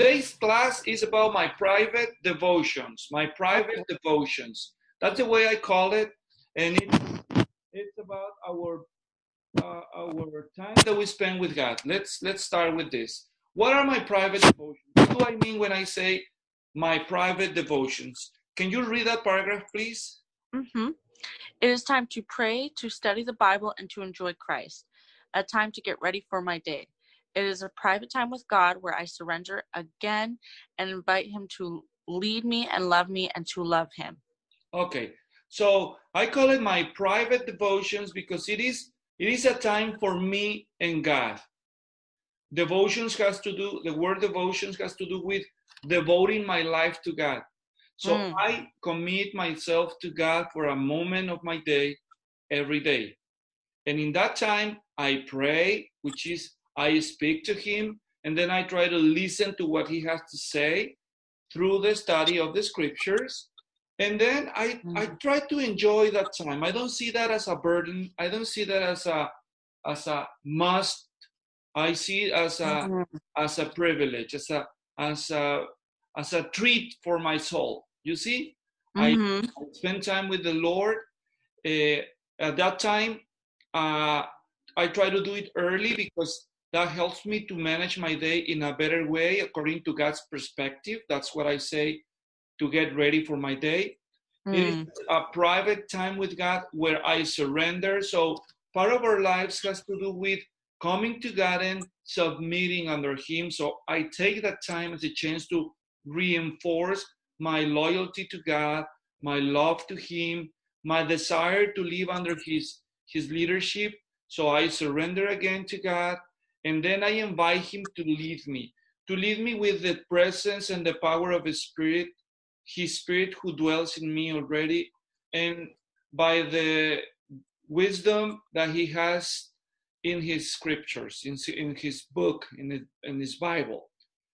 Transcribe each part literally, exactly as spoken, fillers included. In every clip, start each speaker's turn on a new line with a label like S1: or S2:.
S1: today's class is about my private devotions, my private
S2: Okay.
S1: devotions. That's the way I call it. And it's, it's about our uh, our time that we spend with God. Let's let's start with this. What are my private devotions? What do I mean when I say my private devotions? Can you read that paragraph, please?
S2: Mm-hmm. It is time to pray, to study the Bible, and to enjoy Christ. A time to get ready for my day. It is a private time with God where I surrender again and invite Him to lead me and love me and to love Him.
S1: Okay, so I call it my private devotions because it is it is a time for me and God. Devotions has to do, the word devotions has to do with devoting my life to God. So
S2: Mm.
S1: I commit myself to God for a moment of my day every day. And in that time, I pray, which is I speak to Him, and then I try to listen to what He has to say through the study of the scriptures. And then I, I
S2: Mm.
S1: try to enjoy that time. I don't see that as a burden. I don't see that as a as a must. I see it as a
S2: Mm.
S1: as a privilege, as a as a as a treat for my soul. You see, I,
S2: Mm-hmm.
S1: I spend time with the Lord. Uh, at that time, uh, I try to do it early because that helps me to manage my day in a better way according to God's perspective. That's what I say to get ready for my day. It is
S2: Mm.
S1: a private time with God where I surrender. So part of our lives has to do with coming to God and submitting under Him. So I take that time as a chance to reinforce my loyalty to God, my love to Him, my desire to live under His, His leadership. So I surrender again to God, and then I invite Him to lead me, to lead me with the presence and the power of His Spirit, His Spirit who dwells in me already, and by the wisdom that He has in His scriptures, in, in His book, in, it, in His Bible.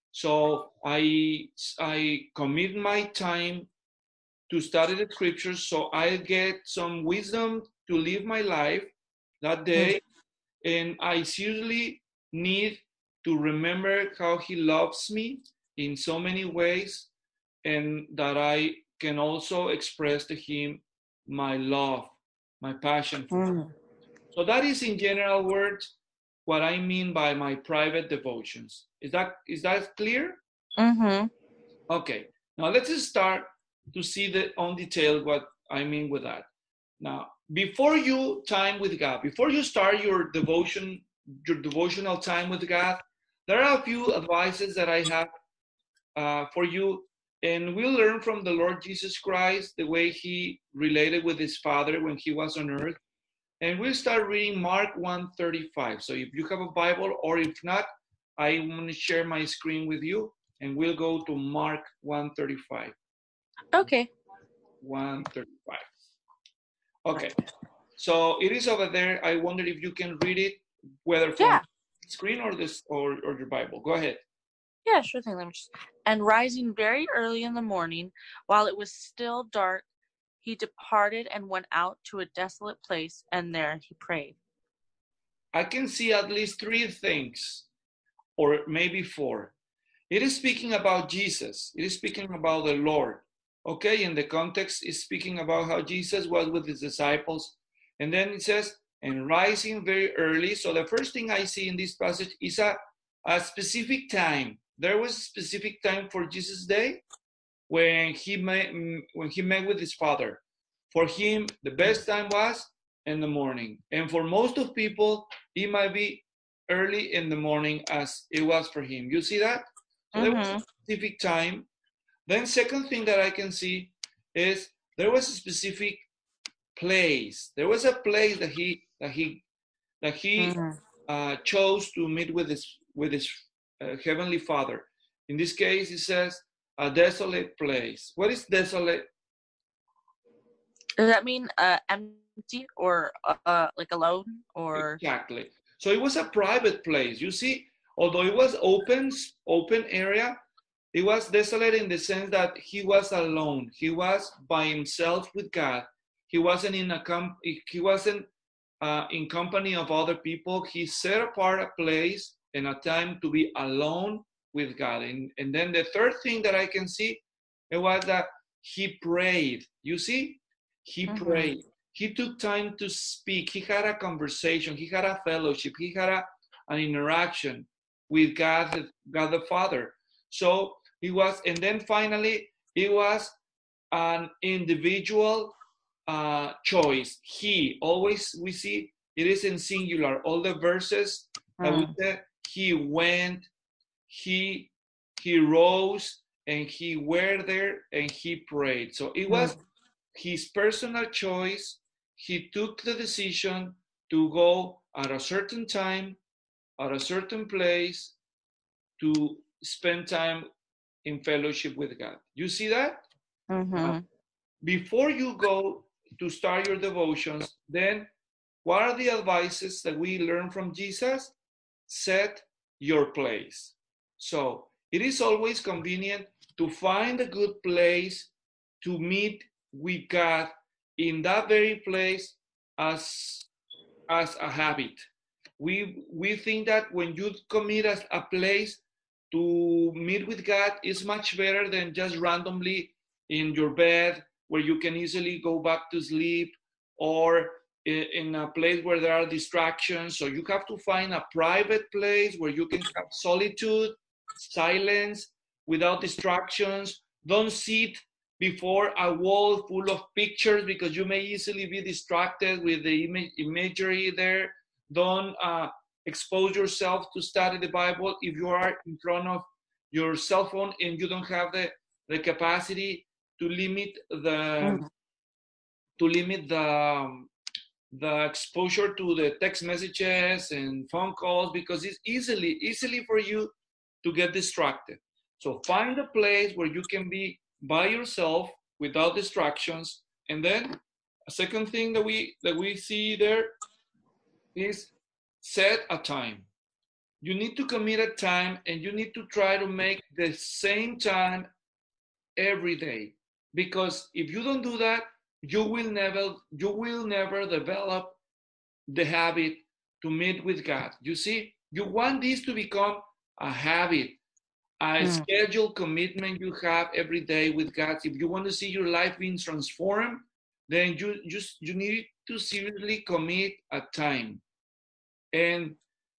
S1: So I, I commit my time to study the scriptures so I get some wisdom to live my life that day. And I seriously need to remember how He loves me in so many ways, and that I can also express to Him my love, my passion for Him.
S2: Mm.
S1: So that is in general words what I mean by my private devotions. Is that is that clear?
S2: Mm-hmm.
S1: Okay. Now let's just start to see the on detail what I mean with that. Now, before you time with God, before you start your devotion, your devotional time with God, there are a few advices that I have uh, for you, and we'll learn from the Lord Jesus Christ the way He related with His Father when He was on earth. And we'll start reading Mark one thirty-five. So if you have a Bible, or if not, I want to share my screen with you, and we'll go to Mark one thirty-five.
S2: Okay.
S1: one thirty-five. Okay. So it is over there. I wonder if you can read it, whether from
S2: Yeah.
S1: screen or this or, or your Bible. Go ahead.
S2: Yeah, sure thing. Let me just. And rising very early in the morning, while it was still dark, he departed and went out to a desolate place, and there he prayed.
S1: I can see at least three things, or maybe four. It is speaking about Jesus. It is speaking about the Lord. Okay, and the context is speaking about how Jesus was with His disciples. And then it says, and rising very early. So the first thing I see in this passage is a, a specific time. There was a specific time for Jesus' day when he met, when he met with His Father. For him, the best time was in the morning. And for most of people, it might be early in the morning as it was for him. You see that? So there was a
S2: Mm-hmm.
S1: specific time. Then second thing that I can see is there was a specific place. There was a place that he that he that he
S2: Mm-hmm.
S1: uh, chose to meet with his with his uh, heavenly Father. In this case, it says a desolate place. What is desolate?
S2: Does that mean uh, empty or uh, like alone or?
S1: Exactly. So it was a private place. You see, although it was open, open area, it was desolate in the sense that he was alone. He was by himself with God. He wasn't in a com- he wasn't uh, in company of other people. He set apart a place and a time to be alone with God. And, and then the third thing that I can see, it was that he prayed. You see, he
S2: Mm-hmm.
S1: prayed. He took time to speak. He had a conversation. He had a fellowship. He had a, an interaction with God, God the Father. So it was, and then finally, it was an individual uh, choice. He, always we see it is in singular. All the verses that we
S2: Mm.
S1: said, he went, he he rose, and he were there, and he prayed. So it was
S2: Mm.
S1: his personal choice. He took the decision to go at a certain time, at a certain place, to spend time in fellowship with God. You see that? Uh,
S2: Mm-hmm.
S1: before you go to start your devotions, then what are the advices that we learn from Jesus? Set your place. So it is always convenient to find a good place to meet with God in that very place as, as a habit. We, we think that when you commit as a place to meet with God is much better than just randomly in your bed where you can easily go back to sleep, or in a place where there are distractions. So you have to find a private place where you can have solitude, silence, without distractions. Don't sit before a wall full of pictures because you may easily be distracted with the image, imagery there. Don't uh, expose yourself to study the Bible if you are in front of your cell phone and you don't have the, the capacity to limit the
S2: Mm.
S1: to limit the um, the exposure to the text messages and phone calls, because it's easily easily for you to get distracted. So find a place where you can be by yourself without distractions. And then a second thing that we that we see there is set a time. You need to commit a time, and you need to try to make the same time every day, because if you don't do that, you will never you will never develop the habit to meet with God. You see, you want this to become a habit, a
S2: Mm.
S1: scheduled commitment you have every day with God. If you want to see your life being transformed, then you just you need to seriously commit a time. And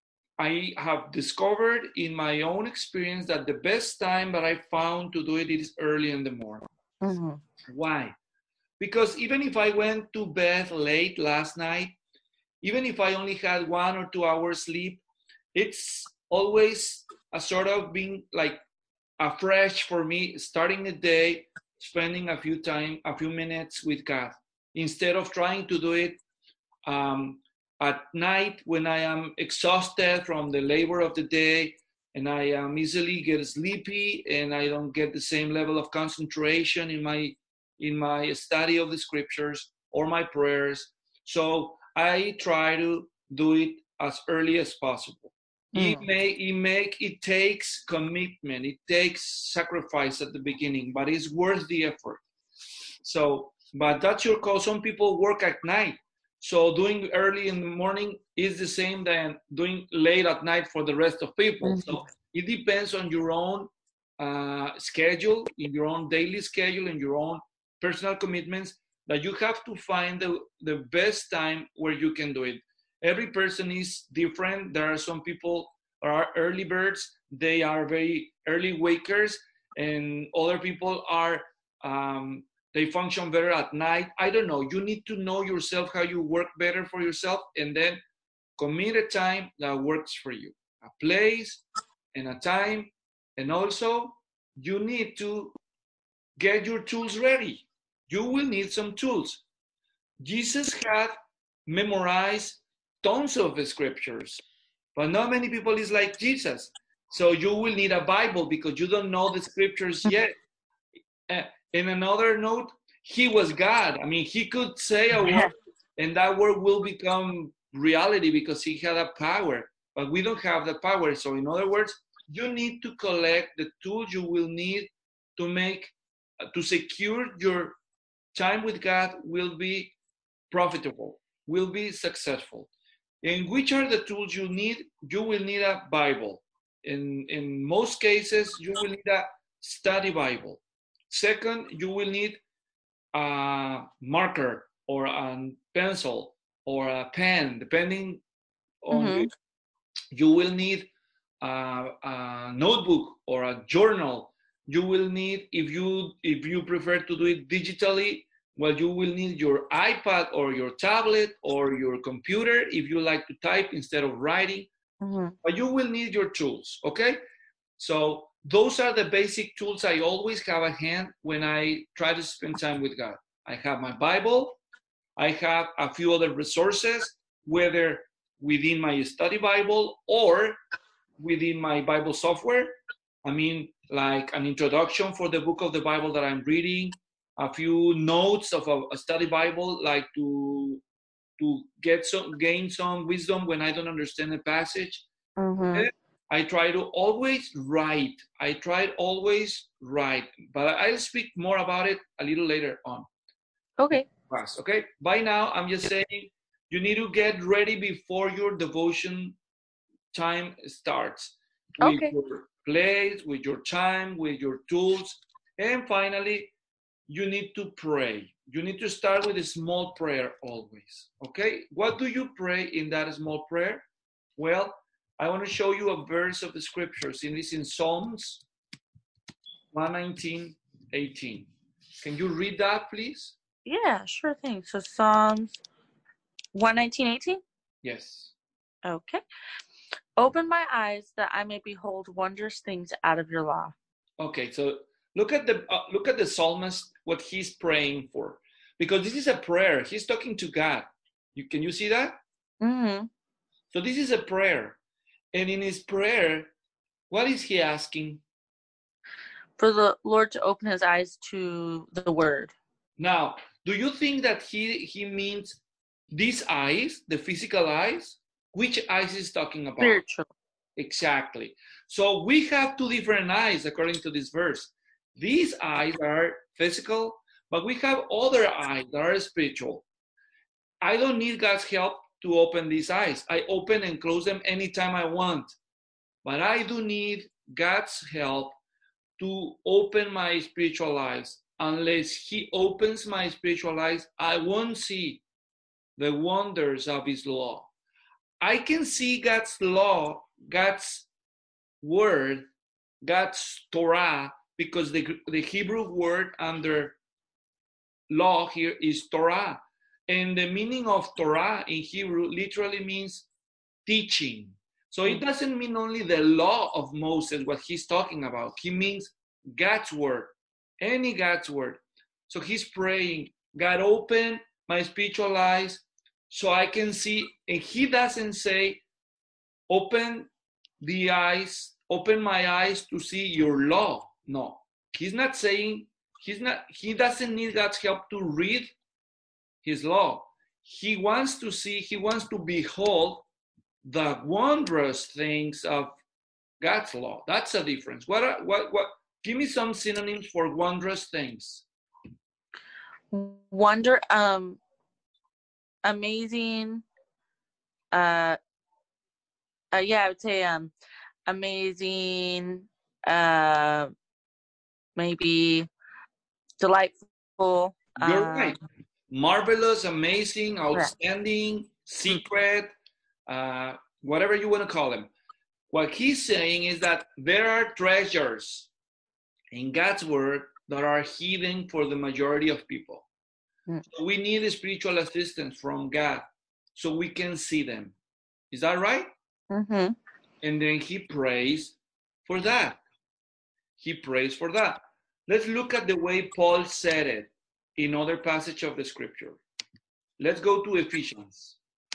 S1: I have discovered in my own experience that the best time that I found to do it is early in the morning.
S2: Mm-hmm.
S1: Why? Because even if I went to bed late last night, even if I only had one or two hours sleep, it's always a sort of being like a fresh for me, starting the day, spending a few time, a few minutes with God, instead of trying to do it um, at night when I am exhausted from the labor of the day, and I am easily get sleepy, and I don't get the same level of concentration in my in my study of the scriptures or my prayers. So I try to do it as early as possible. It
S2: Mm.
S1: may it make it takes commitment, it takes sacrifice at the beginning, but it's worth the effort. So, but that's your call. Some people work at night, so doing early in the morning is the same than doing late at night for the rest of people.
S2: Mm-hmm.
S1: So it depends on your own uh, schedule, in your own daily schedule, and your own personal commitments, that you have to find the, the best time where you can do it. Every person is different. There are some people that are early birds, they are very early wakers, and other people are um, they function better at night. I don't know. You need to know yourself, how you work better for yourself, and then commit a time that works for you, a place and a time. And also, you need to get your tools ready. You will need some tools. Jesus had memorized tons of the scriptures, but not many people is like Jesus. So you will need a Bible because you don't know the scriptures yet. Uh, in another note, he was God. I mean, he could say a word and that word will become reality because he had a power, but we don't have the power. So, in other words, you need to collect the tools you will need to make, uh, to secure your time with God will be profitable, will be successful. And which are the tools you need? You will need a Bible. in, in most cases, you will need a study Bible. Second, you will need a marker or a pencil or a pen, depending on
S2: Mm-hmm.
S1: you. You will need a, a notebook or a journal. You will need, if you if you prefer to do it digitally, well, you will need your iPad or your tablet or your computer if you like to type instead of writing.
S2: Mm-hmm.
S1: But you will need your tools, okay? So those are the basic tools I always have at hand when I try to spend time with God. I have my Bible. I have a few other resources, whether within my study Bible or within my Bible software. I mean, like an introduction for the book of the Bible that I'm reading, a few notes of a, a study Bible, like to to get some gain some wisdom when I don't understand a passage.
S2: Mm-hmm.
S1: Okay? I try to always write. I try always write, but I'll speak more about it a little later on.
S2: Okay.
S1: Class, okay? By now, I'm just saying you need to get ready before your devotion time starts with
S2: Okay.
S1: your place, with your time, with your tools. And finally, you need to pray. You need to start with a small prayer always, okay? What do you pray in that small prayer? Well, I want to show you a verse of the scriptures. It is in Psalms one nineteen, eighteen. Can you read that, please?
S2: Yeah, sure thing. So Psalms one nineteen, eighteen?
S1: Yes.
S2: Okay. Open my eyes that I may behold wondrous things out of your law.
S1: Okay, so look at the uh, look at the psalmist, what he's praying for, because this is a prayer. He's talking to God. You can you see that?
S2: Mm-hmm.
S1: So this is a prayer, and in his prayer, what is he asking?
S2: For the Lord to open his eyes to the word.
S1: Now, do you think that he he means these eyes, the physical eyes? Which eyes is talking about?
S2: Spiritual.
S1: Exactly. So we have two different eyes according to this verse. These eyes are physical, but we have other eyes that are spiritual. I don't need God's help to open these eyes. I open and close them anytime I want. But I do need God's help to open my spiritual eyes. Unless He opens my spiritual eyes, I won't see the wonders of His law. I can see God's law, God's word, God's Torah, because the, the Hebrew word under law here is Torah. And the meaning of Torah in Hebrew literally means teaching. So it doesn't mean only the law of Moses, what he's talking about. He means God's word, any God's word. So he's praying, God, open my spiritual eyes so I can see. And he doesn't say, open the eyes, open my eyes to see your law. No, he's not saying, he's not, he doesn't need God's help to read his law. He wants to see, he wants to behold the wondrous things of God's law. That's a difference. What, are, what, what, give me some synonyms for wondrous things.
S2: Wonder, um, amazing, uh, uh, yeah, I would say, um, amazing, uh, maybe delightful.
S1: You're
S2: um,
S1: right. Marvelous, amazing, outstanding,
S2: right.
S1: secret, uh, whatever you want to call them. What he's saying is that there are treasures in God's word that are hidden for the majority of people. Mm. So we need spiritual assistance from God so we can see them. Is that right?
S2: Mm-hmm.
S1: And then he prays for that. He prays for that. Let's look at the way Paul said it in other passage of the scripture. Let's go to Ephesians.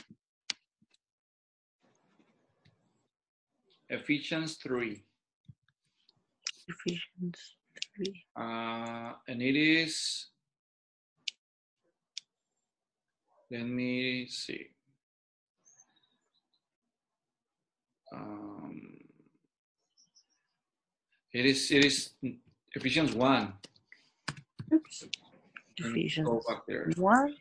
S1: Ephesians three.
S2: Ephesians three.
S1: Uh, and it is, let me see. Um, it is, it is Ephesians one.
S2: Oops. Ephesians
S1: go back there.
S2: one.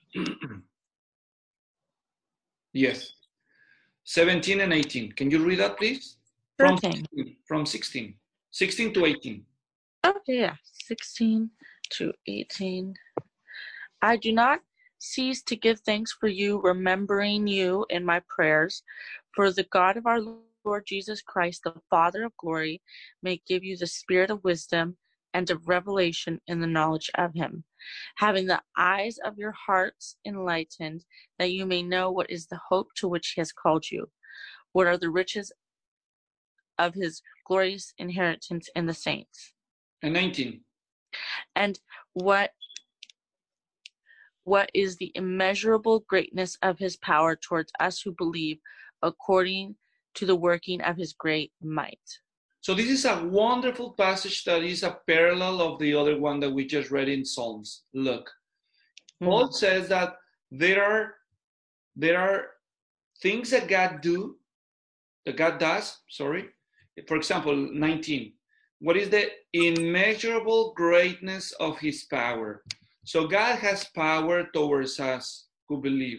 S1: Yes. seventeen and eighteen. Can you read that, please? From
S2: thing.
S1: sixteen, from sixteen. sixteen to eighteen.
S2: Okay, yeah. sixteen to eighteen. I do not cease to give thanks for you, remembering you in my prayers, for the God of our Lord Jesus Christ, the Father of glory, may give you the spirit of wisdom and of revelation in the knowledge of him, having the eyes of your hearts enlightened, that you may know what is the hope to which he has called you, what are the riches of his glorious inheritance in the saints,
S1: And nineteen.
S2: and what what is the immeasurable greatness of his power towards us who believe, according to the working of his great might.
S1: So this is a wonderful passage that is a parallel of the other one that we just read in Psalms. Look, mm. Paul says that there are there are things that God do, that God does, sorry. For example, nineteen. What is the immeasurable greatness of his power? So God has power towards us who believe.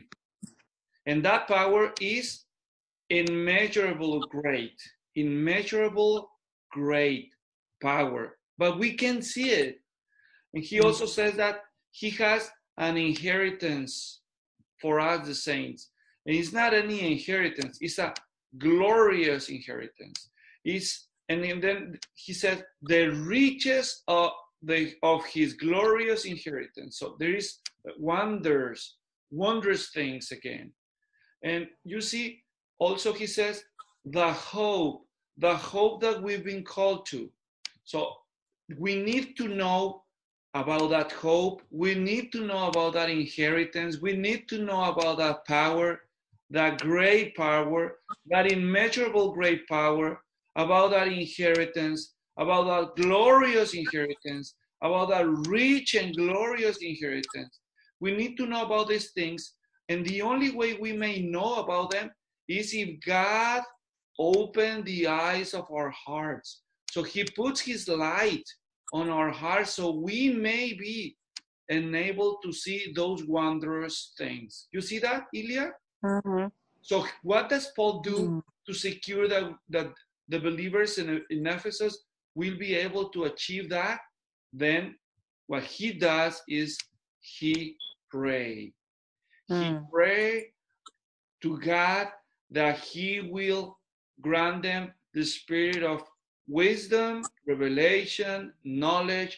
S1: And that power is immeasurable great, immeasurable great power. But we can see it. And he also says that he has an inheritance for us, the saints. And it's not any inheritance, it's a glorious inheritance. It's, and then he says, the riches of The, of his glorious inheritance. So there is wonders, wondrous things again. And you see, also he says, the hope, the hope that we've been called to. So we need to know about that hope. We need to know about that inheritance. We need to know about that power, that great power, that immeasurable great power, about that inheritance, about that glorious inheritance, about that rich and glorious inheritance. We need to know about these things, and the only way we may know about them is if God opened the eyes of our hearts. So he puts his light on our hearts so we may be enabled to see those wondrous things. You see that, Ilya?
S2: Mm-hmm.
S1: So what does Paul do
S2: mm-hmm.
S1: to secure that, that the believers in, in Ephesus will be able to achieve that? Then what he does is he pray. Mm. He pray to God that he will grant them the spirit of wisdom, revelation, knowledge,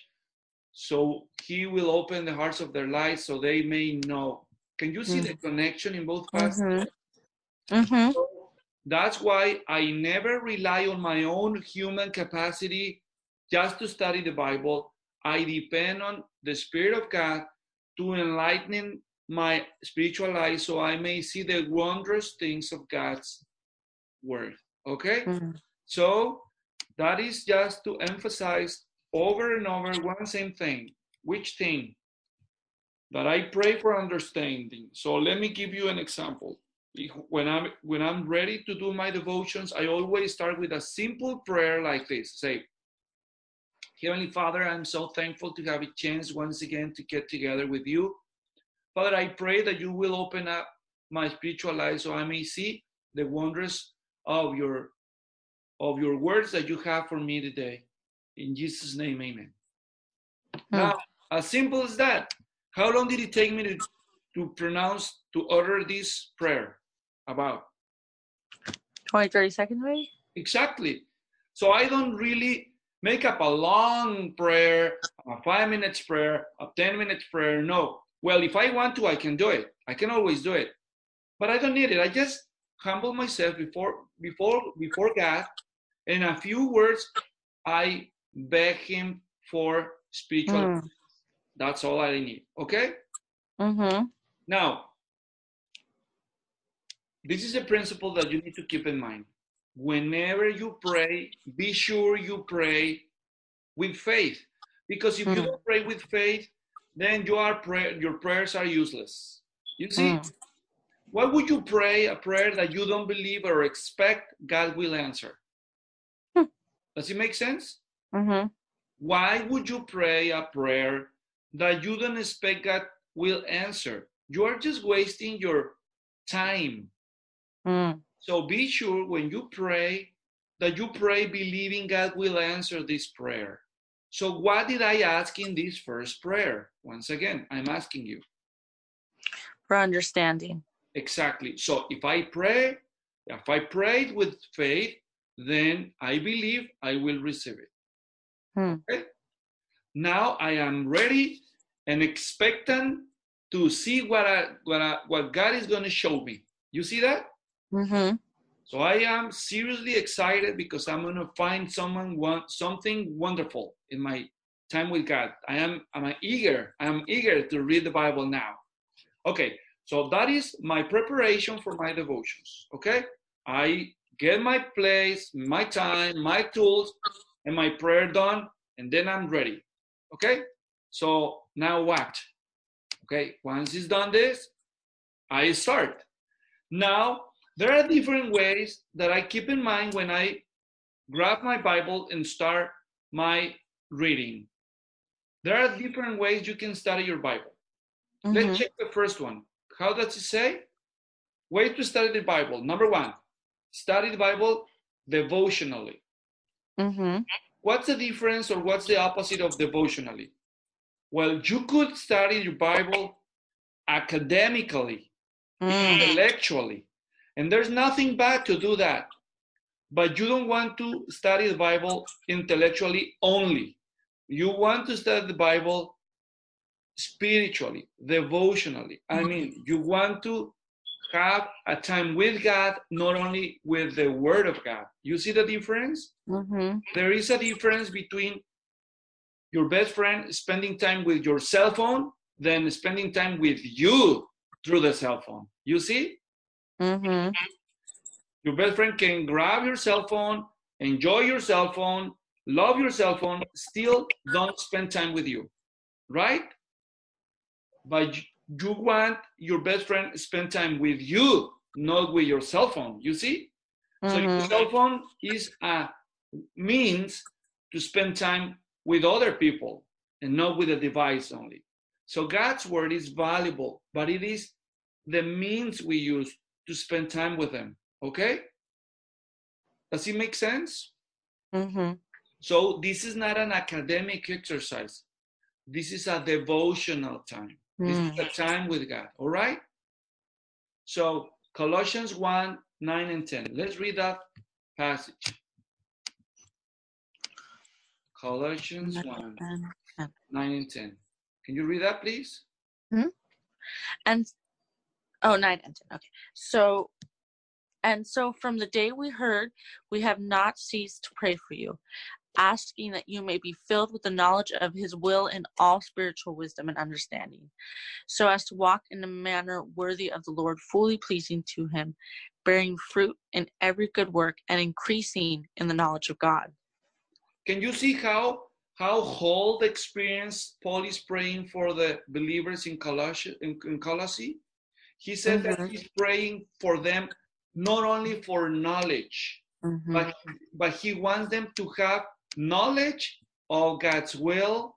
S1: so he will open the hearts of their lives so they may know. Can you see mm. the connection in both passages?
S2: Mm-hmm. Mm-hmm.
S1: So that's why I never rely on my own human capacity just to study the Bible. I depend on the Spirit of God to enlighten my spiritual eyes so I may see the wondrous things of God's word. Okay? Mm-hmm. So that is just to emphasize over and over one same thing. Which thing? That I pray for understanding. So let me give you an example. When I'm when I'm ready to do my devotions, I always start with a simple prayer like this. Say, Heavenly Father, I'm so thankful to have a chance once again to get together with you. Father, I pray that you will open up my spiritual eyes so I may see the wonders of your of your words that you have for me today. In Jesus' name, amen. Hmm. Now, as simple as that. How long did it take me to, to pronounce, to utter this prayer? About
S2: twenty, thirty seconds, maybe?
S1: Exactly. So I don't really make up a long prayer, a five minutes prayer, a ten minutes prayer. No. Well, if I want to, I can do it. I can always do it. But I don't need it. I just humble myself before before before God. In a few words, I beg him for spiritual. Mm. That's all I need. Okay?
S2: Mm-hmm.
S1: Now, this is a principle that you need to keep in mind. Whenever you pray, be sure you pray with faith. Because if mm. you don't pray with faith, then you are pray- your prayers are useless. You see, mm. why would you pray a prayer that you don't believe or expect God will answer? Mm. Does it make sense?
S2: Mm-hmm.
S1: Why would you pray a prayer that you don't expect God will answer? You are just wasting your time.
S2: Mm.
S1: So be sure when you pray that you pray believing God will answer this prayer. So what did I ask in this first prayer? Once again, I'm asking you.
S2: For understanding.
S1: Exactly. So if I pray, if I prayed with faith, then I believe I will receive it.
S2: Hmm.
S1: Okay? Now I am ready and expectant to see what I, what I, what God is going to show me. You see that?
S2: Mm-hmm.
S1: So I am seriously excited because I'm going to find someone want something wonderful in my time with God. I am I'm eager. I'm eager to read the Bible now. Okay, so that is my preparation for my devotions. Okay, I get my place, my time, my tools, and my prayer done, and then I'm ready. Okay, so now what? Okay, once it's done this, I start. Now, there are different ways that I keep in mind when I grab my Bible and start my reading. There are different ways you can study your Bible. Mm-hmm. Let's check the first one. How does it say? Way to study the Bible. Number one, study the Bible devotionally.
S2: Mm-hmm.
S1: What's the difference or what's the opposite of devotionally? Well, you could study your Bible academically, mm. intellectually, and there's nothing bad to do that. But you don't want to study the Bible intellectually only. You want to study the Bible spiritually, devotionally. I mean, you want to have a time with God, not only with the Word of God. You see the difference?
S2: Mm-hmm.
S1: There is a difference between your best friend spending time with your cell phone than spending time with you through the cell phone. You see?
S2: Mm-hmm.
S1: Your best friend can grab your cell phone, enjoy your cell phone, love your cell phone, still don't spend time with you, right? But you want your best friend to spend time with you, not with your cell phone, you see? Mm-hmm. So your cell phone is a means to spend time with other people and not with a device only. So God's word is valuable, but it is the means we use to spend time with Him, okay? Does it make sense?
S2: Mm-hmm.
S1: So this is not an academic exercise. This is a devotional time. Mm. This is a time with God, all right? So Colossians one, nine and ten. Let's read that passage. Colossians one, nine and ten. Can you read that, please?
S2: Mm-hmm. And, oh, nine and ten, okay. So, and so from the day we heard, we have not ceased to pray for you, asking that you may be filled with the knowledge of His will in all spiritual wisdom and understanding, so as to walk in a manner worthy of the Lord, fully pleasing to Him, bearing fruit in every good work and increasing in the knowledge of God.
S1: Can you see how how whole the experience Paul is praying for the believers in Colossae? In, in Colossae? He said mm-hmm. that he's praying for them not only for knowledge, mm-hmm. but, but he wants them to have knowledge of God's will,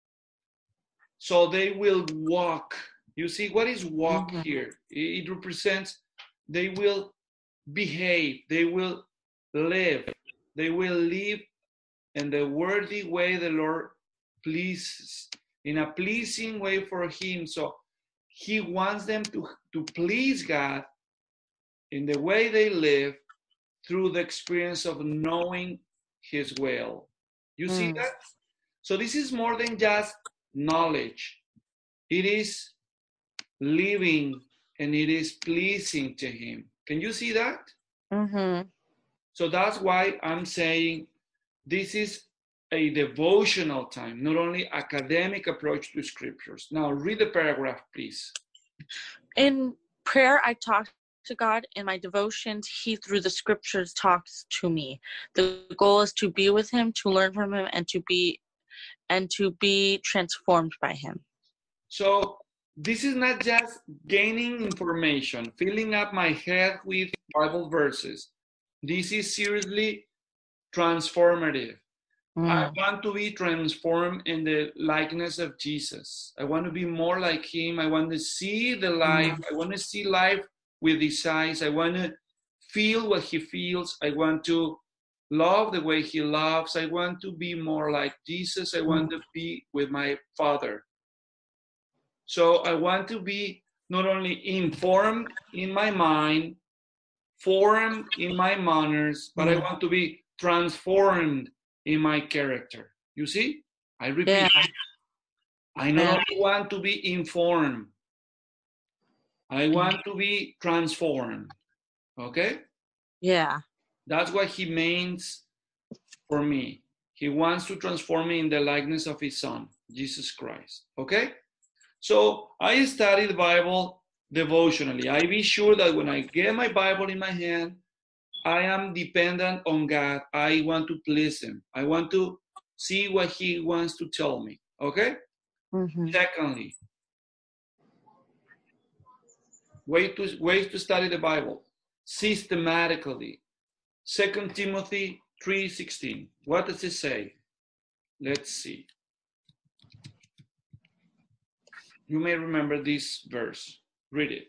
S1: so they will walk. You see, what is walk mm-hmm. here? It represents they will behave, they will live, they will live in the worthy way the Lord pleases, in a pleasing way for Him. So He wants them to, to please God in the way they live through the experience of knowing His will. You see mm. that? So this is more than just knowledge. It is living and it is pleasing to Him. Can you see that?
S2: Mm-hmm.
S1: So that's why I'm saying this is a devotional time, not only academic approach to scriptures. Now read the paragraph, please.
S2: In prayer, I talk to God. In my devotions, He, through the scriptures, talks to me. The goal is to be with Him, to learn from Him, and to be and to be transformed by Him.
S1: So this is not just gaining information, filling up my head with Bible verses. This is seriously transformative. Mm. I want to be transformed in the likeness of Jesus. I want to be more like Him. I want to see the life. Mm. I want to see life with His eyes. I want to feel what He feels. I want to love the way he loves. I want to be more like Jesus. I want to be with my Father. So I want to be not only informed in my mind, formed in my manners, but I want to be transformed in my character. You see? I repeat.
S2: Yeah.
S1: I not only want to be informed, I want to be transformed. Okay?
S2: Yeah.
S1: That's what he means for me. He wants to transform me in the likeness of his son, Jesus Christ. Okay? So I study the Bible devotionally. I be sure that when I get my Bible in my hand, I am dependent on God. I want to please him. I want to see what he wants to tell me. Okay? Mm-hmm. Secondly, way to, ways to study the Bible systematically. Second Timothy three sixteen. What does it say? Let's see. You may remember this verse. Read it.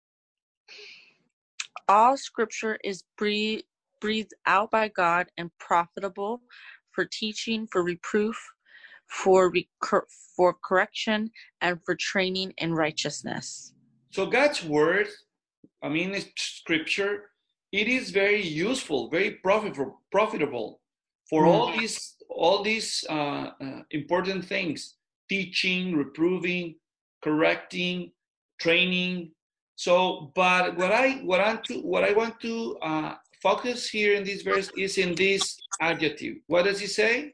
S2: All scripture is breathed, breathed out by God and profitable for teaching, for reproof, for, recur, for correction, and for training in righteousness.
S1: So God's word, I mean, it's scripture, it is very useful, very profitable, profitable for mm. all these, all these uh, uh, important things: teaching, reproving, correcting, training. So, but what I what I to what I want to uh, focus here in this verse is in this adjective. What does he say?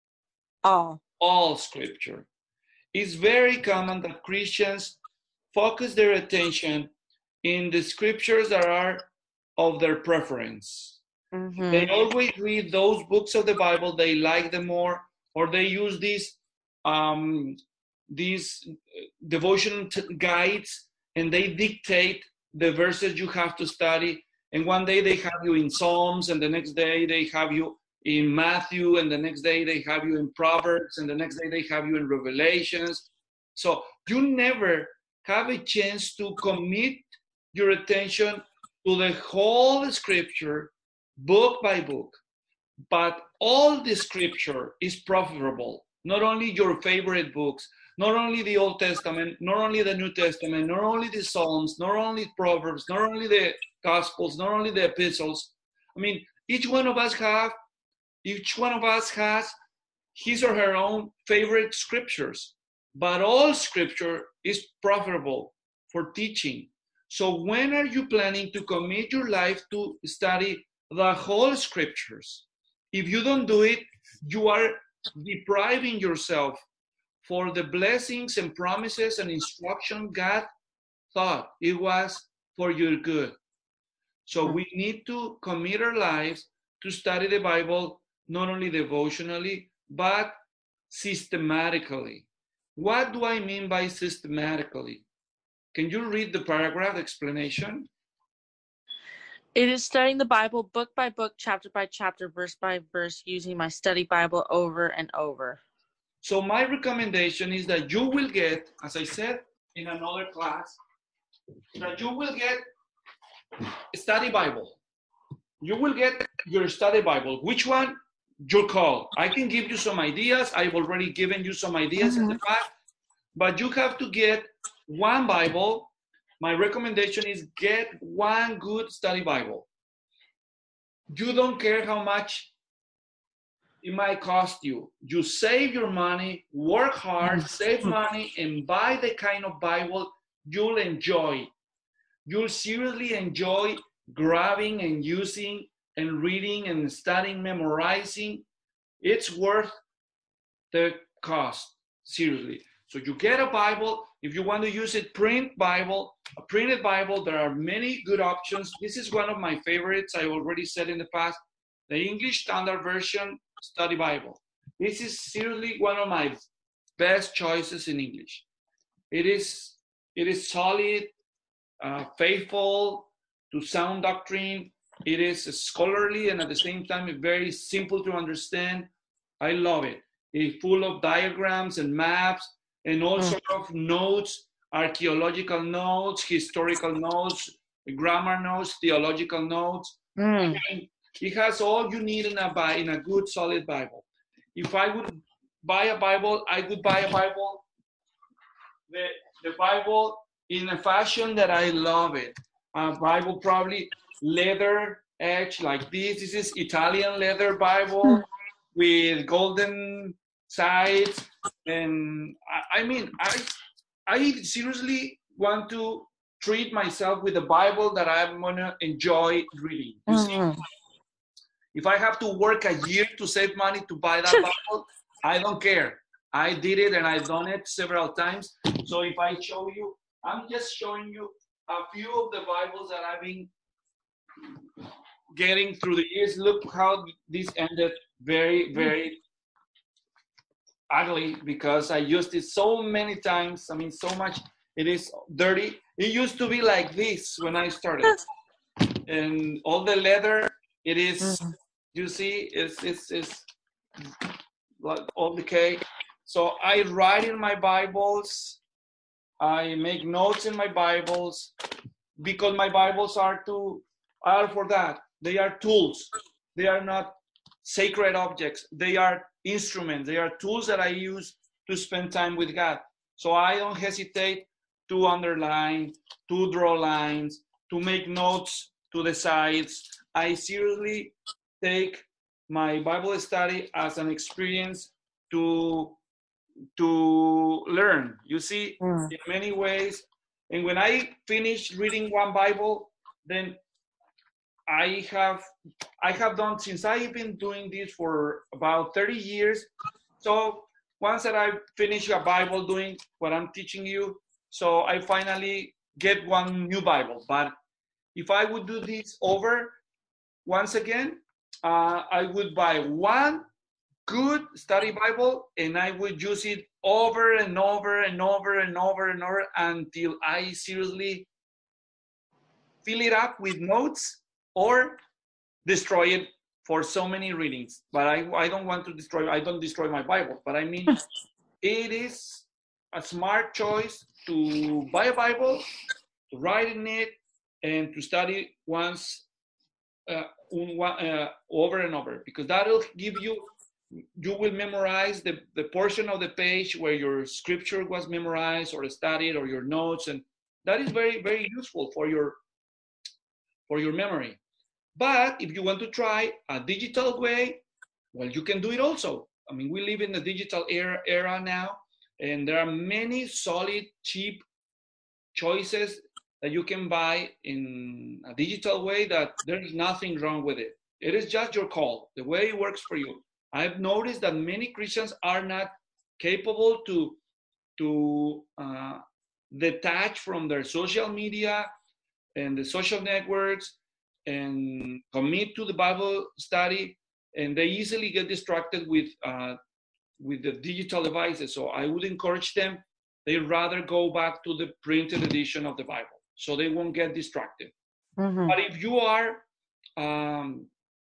S2: All.
S1: All scripture. It's very common that Christians focus their attention in the scriptures that are of their preference. Mm-hmm. They always read those books of the Bible they like them more, or they use these um, these devotional t- guides, and they dictate the verses you have to study. And one day they have you in Psalms, and the next day they have you in Matthew, and the next day they have you in Proverbs, and the next day they have you in Revelations. So you never have a chance to commit your attention to the whole scripture, book by book. But all the scripture is profitable. Not only your favorite books, not only the Old Testament, not only the New Testament, not only the Psalms, not only Proverbs, not only the Gospels, not only the epistles. I mean, each one of us have, each one of us has his or her own favorite scriptures. But all scripture is profitable for teaching. So when are you planning to commit your life to study the whole scriptures? If you don't do it, you are depriving yourself for the blessings and promises and instruction God thought it was for your good. So we need to commit our lives to study the Bible, not only devotionally, but systematically. What do I mean by systematically? Can you read the paragraph explanation?
S2: It is studying the Bible book by book, chapter by chapter, verse by verse, using my study Bible over and over.
S1: So my recommendation is that you will get, as I said in another class, that you will get a study Bible. You will get your study Bible. Which one? Your call. I can give you some ideas. I've already given you some ideas mm-hmm. in the past, but you have to get one Bible. My recommendation is get one good study Bible. You don't care how much it might cost you. You save your money, work hard, save money, and buy the kind of Bible you'll enjoy. You'll seriously enjoy grabbing and using and reading and studying, memorizing. It's worth the cost, seriously. So you get a Bible. If you want to use it, print Bible, a printed Bible. There are many good options. This is one of my favorites. I already said in the past, the English Standard Version Study Bible. This is seriously one of my best choices in English. It is, it is solid, uh, faithful to sound doctrine. It is scholarly and at the same time very simple to understand. I love it. It's full of diagrams and maps and all mm. sort of notes, archaeological notes, historical notes, grammar notes, theological notes. Mm. It has all you need in a in a good solid Bible. If I would buy a Bible, I would buy a Bible, the the Bible in a fashion that I love it. A Bible probably leather edge like this. This is Italian leather Bible with golden sides, and I, I mean, I I seriously want to treat myself with a Bible that I'm gonna enjoy reading. You see,
S2: Mm-hmm.
S1: if I have to work a year to save money to buy that Bible, I don't care. I did it and I've done it several times. So if I show you, I'm just showing you a few of the Bibles that I've been getting through the years. Look how this ended very, very ugly because I used it so many times. I mean, so much. It is dirty. It used to be like this when I started. And all the leather, it is, mm-hmm. you see, it's, it's, it's like all decay. So I write in my Bibles. I make notes in my Bibles because my Bibles are to are for that. They are tools. They are not sacred objects. They are instruments. They are tools that I use to spend time with God. So I don't hesitate to underline, to draw lines, to make notes to the sides. I seriously take my Bible study as an experience to to learn, you see, mm. in many ways. And when I finish reading one Bible, then I have I have done, since I've been doing this for about thirty years. So once that I finish a Bible doing what I'm teaching you, so I finally get one new Bible. But if I would do this over once again, uh, I would buy one good study Bible and I would use it over and over and over and over and over until I seriously fill it up with notes or destroy it for so many readings. But I, I don't want to destroy, I don't destroy my Bible, but I mean, it is a smart choice to buy a Bible, to write in it, and to study once uh, uh, over and over, because that'll give you, you will memorize the, the portion of the page where your scripture was memorized or studied, or your notes, and that is very, very useful for your for your memory. But if you want to try a digital way, well, you can do it also. I mean, we live in the digital era, era now, and there are many solid, cheap choices that you can buy in a digital way that there is nothing wrong with it. It is just your call, the way it works for you. I've noticed that many Christians are not capable to, to uh, detach from their social media and the social networks and commit to the Bible study, and they easily get distracted with uh, with the digital devices. So I would encourage them, they rather go back to the printed edition of the Bible so they won't get distracted. Mm-hmm. But if you are um,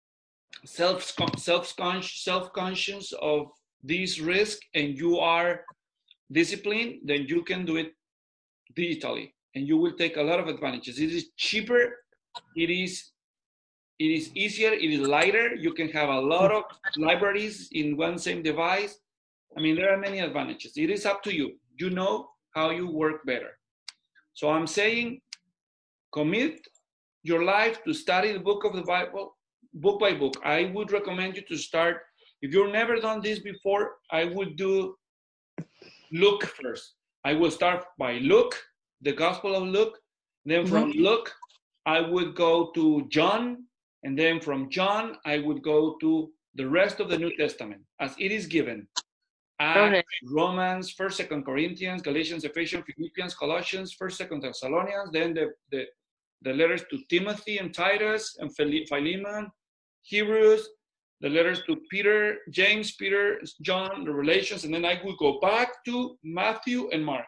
S1: self self self-conscious of this risk and you are disciplined, then you can do it digitally and you will take a lot of advantages. It is cheaper, it is it is easier, it is lighter. You can have a lot of libraries in one same device. I mean, there are many advantages. It is up to you. You know how you work better. So I'm saying, commit your life to study the book of the Bible, book by book. I would recommend you to start, if you've never done this before, I would do Luke first. I will start by Luke, the Gospel of Luke. Then from mm-hmm. Luke, I would go to John. And then from John, I would go to the rest of the New Testament as it is given. Acts, okay. Romans, First, Second Corinthians, Galatians, Ephesians, Philippians, Colossians, First, Second Thessalonians, then the, the, the letters to Timothy and Titus and Philemon, Hebrews, the letters to Peter, James, Peter, John, the Revelations, and then I would go back to Matthew and Mark.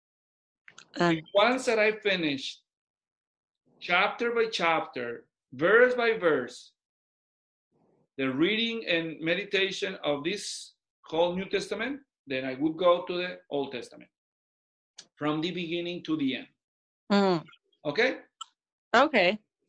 S1: Um, once that I finished chapter by chapter, verse by verse, the reading and meditation of this whole New Testament, then I would go to the Old Testament from the beginning to the end. Mm. Okay?
S2: Okay.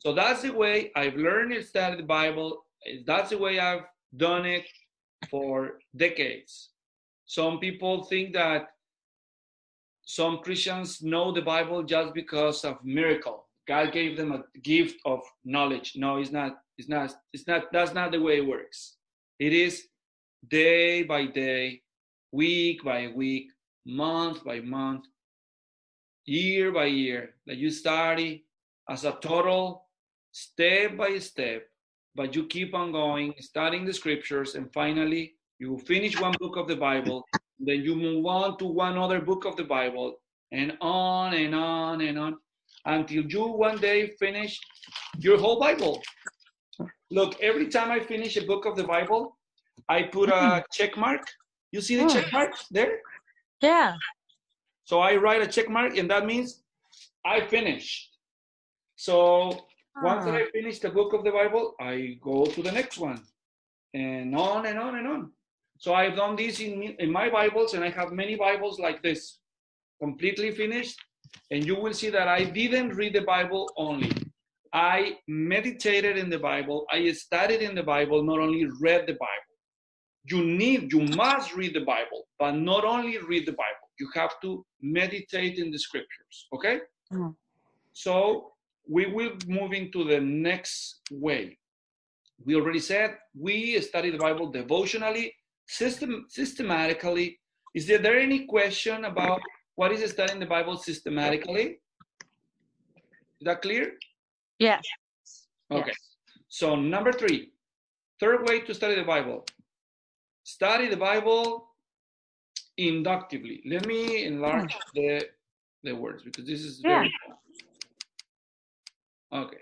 S1: So that's the way I've learned to study the Bible. That's the way I've done it for decades. Some people think that some Christians know the Bible just because of miracle. God gave them a gift of knowledge. No, it's not. It's not. It's not. That's not the way it works. It is day by day, week by week, month by month, year by year that you study as a total, step by step, but you keep on going, studying the scriptures, and finally you finish one book of the Bible, then you move on to one other book of the Bible, and on and on and on, until you one day finish your whole Bible. Look, every time I finish a book of the Bible, I put a check mark. You see the check mark there?
S2: Yeah.
S1: So I write a check mark, and that means I finished. So once that I finish the book of the Bible, I go to the next one, and on and on and on. So I've done this in, in my Bibles, and I have many Bibles like this, completely finished. And you will see that I didn't read the Bible only. I meditated in the Bible. I studied in the Bible, not only read the Bible. You need, you must read the Bible, but not only read the Bible. You have to meditate in the scriptures, okay? Mm-hmm. So we will move into the next way. We already said we study the Bible devotionally, system, systematically. Is there, there any question about what is studying the Bible systematically? Is that clear?
S2: Yes.
S1: Okay.
S2: Yes.
S1: So number three, third way to study the Bible. Study the Bible inductively. Let me enlarge the, the words because this is very
S2: yeah.
S1: Okay.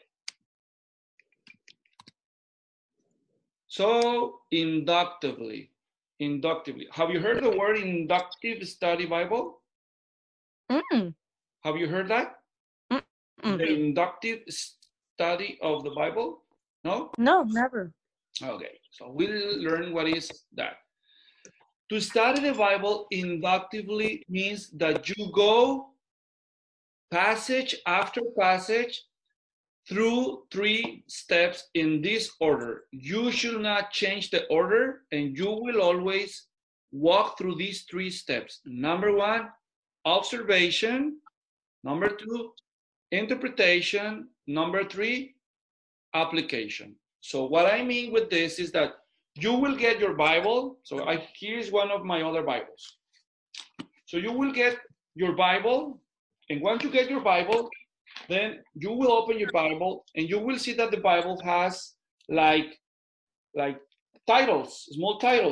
S1: So inductively, inductively. Have you heard the word inductive study Bible?
S2: Mm-mm.
S1: Have you heard that?
S2: Mm-mm.
S1: The inductive study of the Bible? No?
S2: No, never.
S1: Okay, so we'll learn what is that. To study the Bible inductively means that you go passage after passage through three steps in this order. You should not change the order, and you will always walk through these three steps. Number one, observation. Number two, interpretation. Number three, application. So what I mean with this is that you will get your Bible. So I, here's one of my other Bibles. So you will get your Bible, and once you get your Bible, then you will open your Bible and you will see that the Bible has like, like titles, small titles.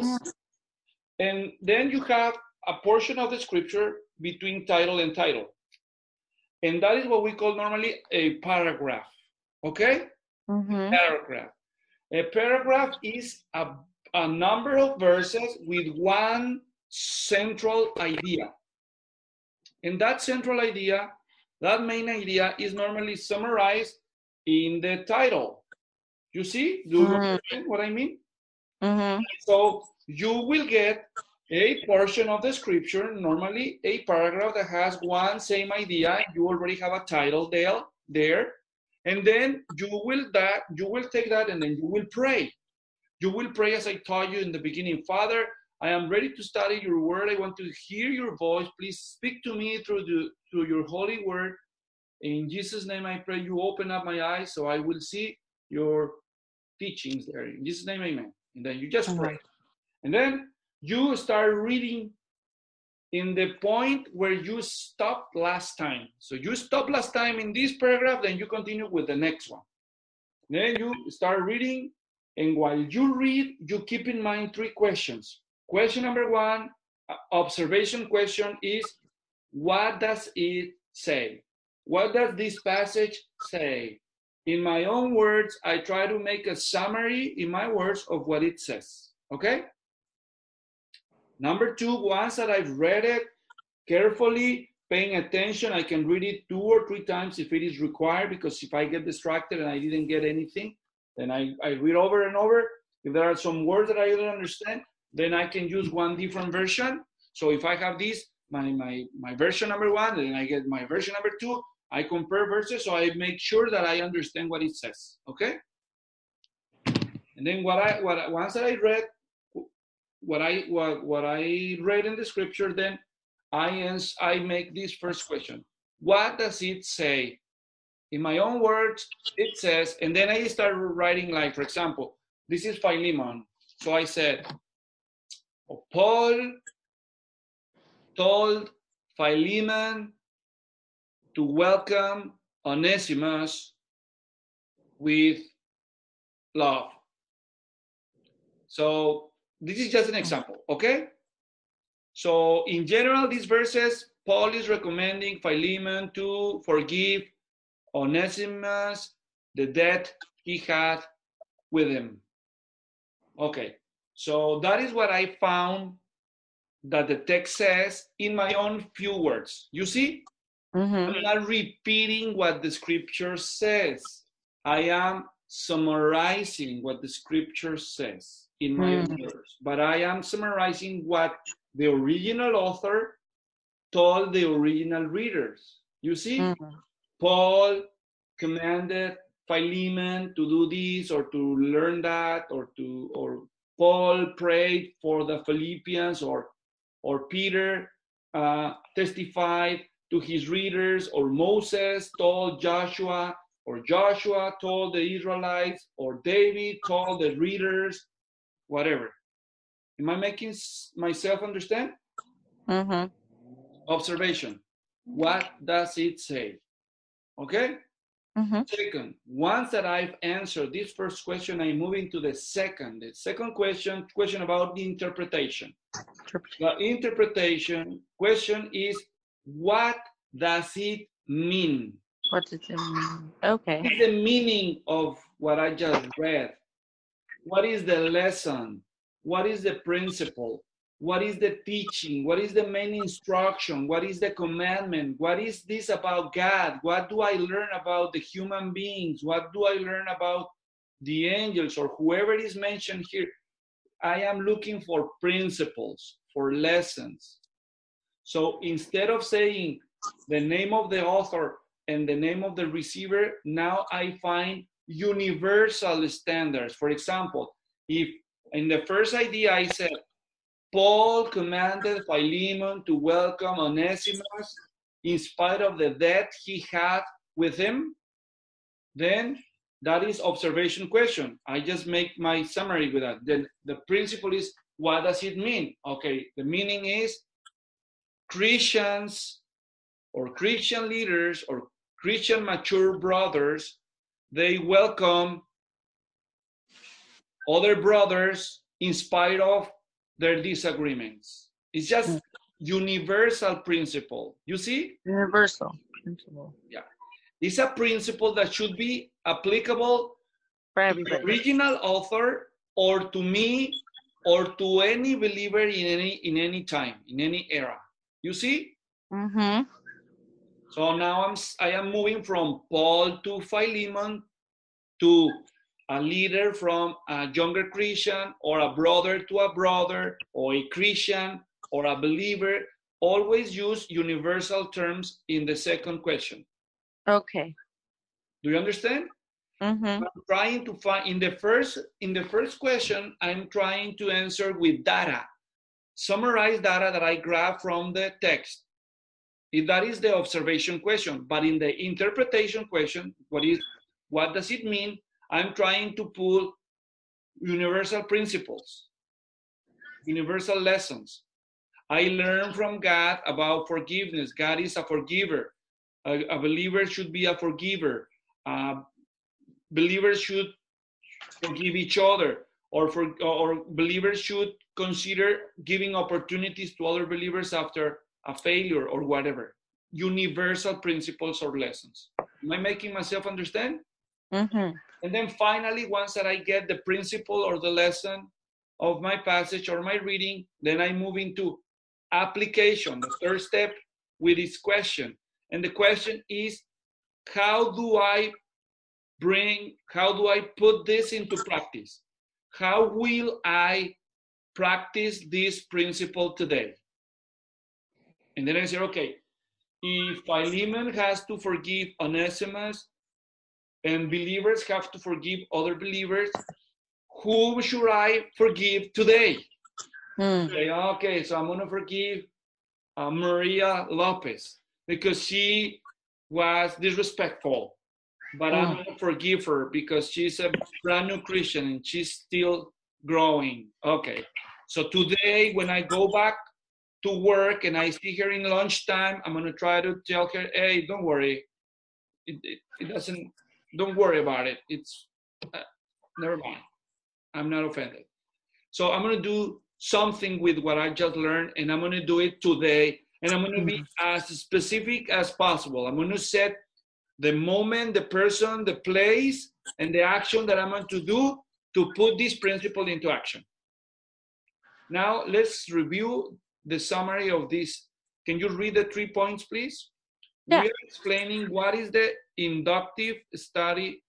S1: And then you have a portion of the scripture between title and title. And that is what we call normally a paragraph, okay?
S2: Mm-hmm.
S1: Paragraph. A paragraph is a, a number of verses with one central idea. And that central idea, that main idea is normally summarized in the title. You see? Do you mm-hmm. understand what I mean?
S2: Mm-hmm.
S1: So you will get a portion of the scripture, normally a paragraph that has one same idea. You already have a title there, there. And then you will that you will take that and then you will pray. You will pray as I taught you in the beginning. Father, I am ready to study your word. I want to hear your voice. Please speak to me through the through your holy word. In Jesus' name I pray you open up my eyes so I will see your teachings there. In Jesus' name, amen. And then you just pray. And then you start reading in the point where you stopped last time. So you stopped last time in this paragraph, then you continue with the next one. Then you start reading, and while you read, you keep in mind three questions. Question number one, observation question is, what does it say? What does this passage say? In my own words, I try to make a summary in my words of what it says, okay? Number two, once that I've read it carefully, paying attention, I can read it two or three times if it is required, because if I get distracted and I didn't get anything, then I, I read over and over. If there are some words that I don't understand, then I can use one different version. So if I have this, my, my, my version number one, then I get my version number two, I compare verses, so I make sure that I understand what it says. Okay. And then what I what once that I read what I what, what I read in the scripture, then I ans I make this first question: what does it say? In my own words, it says, and then I started writing, like, for example, this is Philemon. So I said, oh, Paul told Philemon to welcome Onesimus with love. So this is just an example, okay? So in general, these verses, Paul is recommending Philemon to forgive Onesimus the debt he had with him. Okay, so that is what I found that the text says in my own few words. You see, mm-hmm. I'm not repeating what the scripture says. I am summarizing what the scripture says in my mm. own words, but I am summarizing what the original author told the original readers. You see, mm. Paul commanded Philemon to do this or to learn that, or to, or Paul prayed for the Philippians, or or Peter uh, testified to his readers, or Moses told Joshua, or Joshua told the Israelites, or David told the readers, whatever. Am I making myself understand? Mm-hmm. Observation. What does it say? Okay? Mm-hmm. Second, once that I've answered this first question, I move into the second. The second question, question about the interpretation. The interpretation question is, what does it mean?
S2: What does it mean? Okay.
S1: What is the meaning of what I just read? What is the lesson? What is the principle? What is the teaching? What is the main instruction? What is the commandment? What is this about God? What do I learn about the human beings? What do I learn about the angels or whoever is mentioned here? I am looking for principles, for lessons. So instead of saying the name of the author and the name of the receiver, now I find universal standards. For example, if in the first idea I said, Paul commanded Philemon to welcome Onesimus in spite of the debt he had with him, then that is observation question. I just make my summary with that. Then the principle is, what does it mean? Okay, the meaning is Christians or Christian leaders or Christian mature brothers, they welcome other brothers in spite of their disagreements. It's just mm. universal principle. You see?
S2: Universal principle.
S1: Yeah. It's a principle that should be applicable
S2: for everybody.
S1: To the original author or to me or to any believer in any in any time, in any era. You see? Mm-hmm. So now I'm I am moving from Paul to Philemon to a leader from a younger Christian, or a brother to a brother, or a Christian, or a believer. Always use universal terms in the second question.
S2: Okay.
S1: Do you understand? Mm-hmm. I'm trying to find in the first in the first question, I'm trying to answer with data, summarize data that I grab from the text. If that is the observation question, but in the interpretation question, what is what does it mean? I'm trying to pull universal principles, universal lessons. I learned from God about forgiveness. God is a forgiver. A, a believer should be a forgiver. Uh, believers should forgive each other, or for or believers should consider giving opportunities to other believers after a failure or whatever. Universal principles or lessons. Am I making myself understand? Mm-hmm. And then finally, once that I get the principle or the lesson of my passage or my reading, then I move into application, the third step with this question. And the question is, how do I bring, how do I put this into practice? How will I practice this principle today? And then I say, okay, if Philemon has to forgive Onesimus and believers have to forgive other believers, who should I forgive today?
S2: Mm.
S1: Say, okay, so I'm going to forgive uh, Maria Lopez because she was disrespectful, but I'm
S2: Mm.
S1: going to forgive her because she's a brand new Christian and she's still growing. Okay, so today when I go back to work and I see her in lunchtime, I'm going to try to tell her, hey, don't worry. It, it, it doesn't, don't worry about it. It's, uh, never mind. I'm not offended. So I'm going to do something with what I just learned, and I'm going to do it today. And I'm going to be as specific as possible. I'm going to set the moment, the person, the place, and the action that I'm going to do to put this principle into action. Now, let's review the summary of this. Can you read the three points, please?
S2: Yeah.
S1: We are explaining what is the inductive study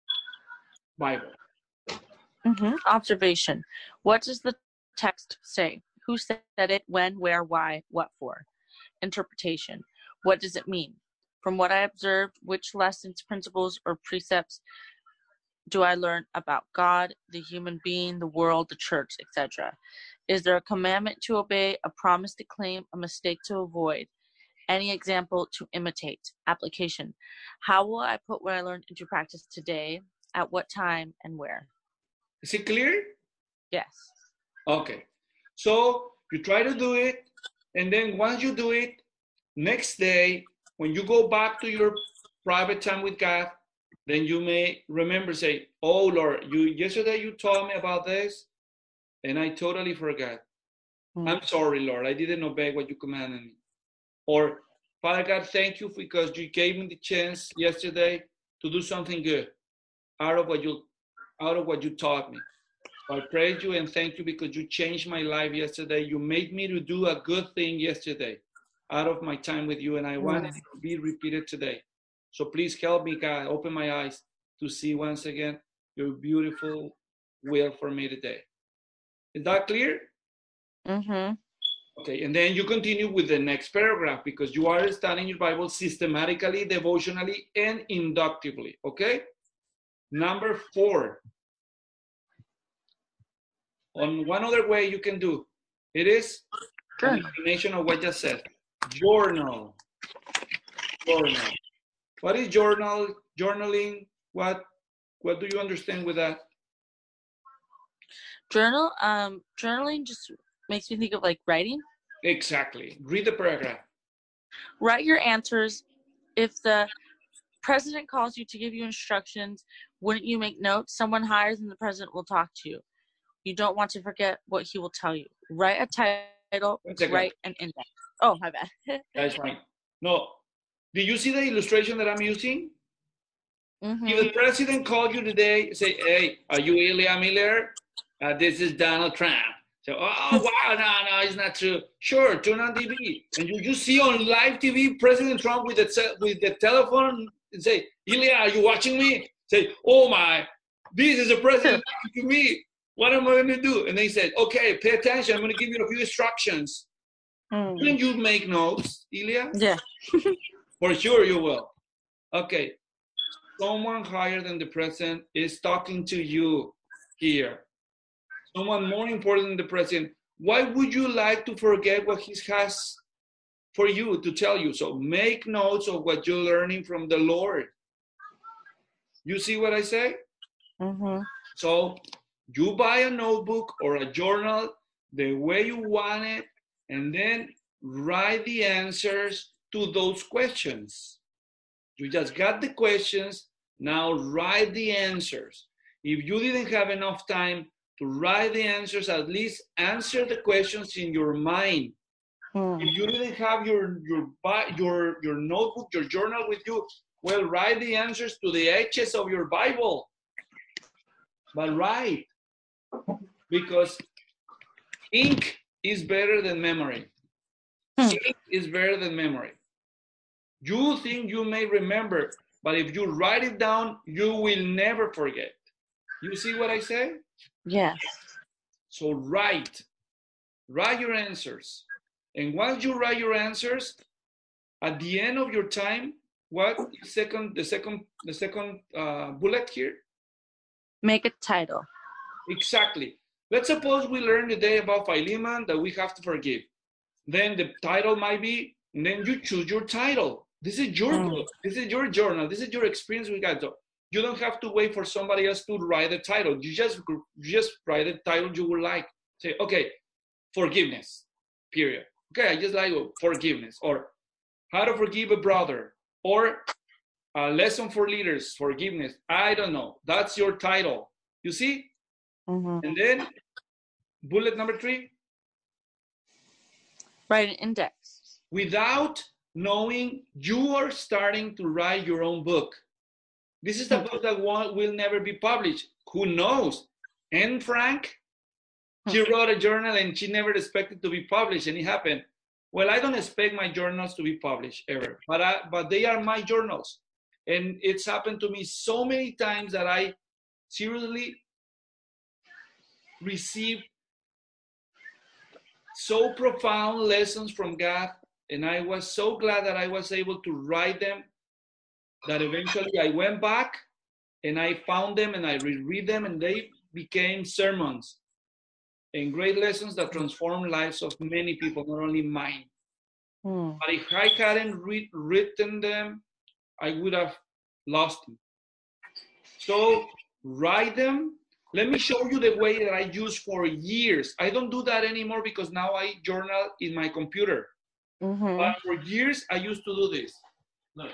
S1: Bible.
S2: Mm-hmm. Observation. What does the text say? Who said it? When? Where? Why? What for? Interpretation. What does it mean? From what I observed, which lessons, principles, or precepts do I learn about God, the human being, the world, the church, et cetera? Is there a commandment to obey, a promise to claim, a mistake to avoid? Any example to imitate? Application. How will I put what I learned into practice today? At what time and where?
S1: Is it clear?
S2: Yes.
S1: Okay. So you try to do it, and then once you do it, next day, when you go back to your private time with God, then you may remember, say, oh Lord, you yesterday you told me about this, and I totally forgot.
S2: Mm.
S1: I'm sorry, Lord, I didn't obey what you commanded me. Or, Father God, thank you because you gave me the chance yesterday to do something good out of what you out of what you taught me. I praise you and thank you because you changed my life yesterday. You made me to do a good thing yesterday out of my time with you, and I want it to be repeated today. So please help me, God, open my eyes to see once again your beautiful will for me today. Is that clear?
S2: Mm-hmm.
S1: Okay, and then you continue with the next paragraph because you are studying your Bible systematically, devotionally, and inductively. Okay? Number four. On one other way you can do it is an explanation of what I just said. Journal. Journal. What is journal? Journaling? What what do you understand with that?
S2: Journal, um, journaling just makes me think of like writing.
S1: Exactly. Read the paragraph.
S2: Write your answers. If the president calls you to give you instructions, wouldn't you make notes? Someone higher than the president will talk to you. You don't want to forget what he will tell you. Write a title, write an index. Oh, my bad.
S1: That's fine. No. Did you see the illustration that I'm using?
S2: Mm-hmm.
S1: If the president called you today, say, hey, are you Ilya Miller? Uh, this is Donald Trump. So, oh, wow, no, no, it's not true. Sure, turn on T V. And you, you see on live T V President Trump with the, with the telephone and say, Ilya, are you watching me? Say, oh my, this is the president talking to me. What am I going to do? And they said, okay, pay attention. I'm going to give you a few instructions.
S2: Mm.
S1: Can you make notes, Ilya?
S2: Yeah.
S1: For sure you will. Okay. Someone higher than the president is talking to you here. Someone more important than the president. Why would you like to forget what he has for you to tell you? So make notes of what you're learning from the Lord. You see what I say?
S2: Mm-hmm.
S1: So you buy a notebook or a journal the way you want it, and then write the answers to those questions. You just got the questions, now write the answers. If you didn't have enough time to write the answers, at least answer the questions in your mind. Mm. If you didn't have your, your, your, your notebook, your journal with you, well, write the answers to the edges of your Bible. But write, because ink is better than memory. Hmm. Ink is better than memory. You think you may remember, but if you write it down, you will never forget. You see what I say?
S2: Yes.
S1: So write. Write your answers. And once you write your answers, at the end of your time, what second the second the second uh, bullet here?
S2: Make a title.
S1: Exactly. Let's suppose we learn today about Philemon that we have to forgive. Then the title might be, and then you choose your title. This is your mm. book. This is your journal. This is your experience with God. So you don't have to wait for somebody else to write the title. You just you just write the title you would like. Say, okay, forgiveness, period. Okay, I just like forgiveness, or how to forgive a brother, or a lesson for leaders, forgiveness. I don't know. That's your title. You see? Mm-hmm. And then bullet number three.
S2: Write an index.
S1: Without knowing, you are starting to write your own book. This is the book that will never be published. Who knows? Anne Frank, she wrote a journal and she never expected to be published, and it happened. Well, I don't expect my journals to be published ever, but I, but they are my journals. And it's happened to me so many times that I seriously received so profound lessons from God, and I was so glad that I was able to write them, that eventually I went back and I found them and I reread them, and they became sermons and great lessons that transformed lives of many people, not only mine. Hmm. But if I hadn't read, written them, I would have lost them. So write them. Let me show you the way that I used for years. I don't do that anymore because now I journal in my computer. Mm-hmm. But for years, I used to do this. Look.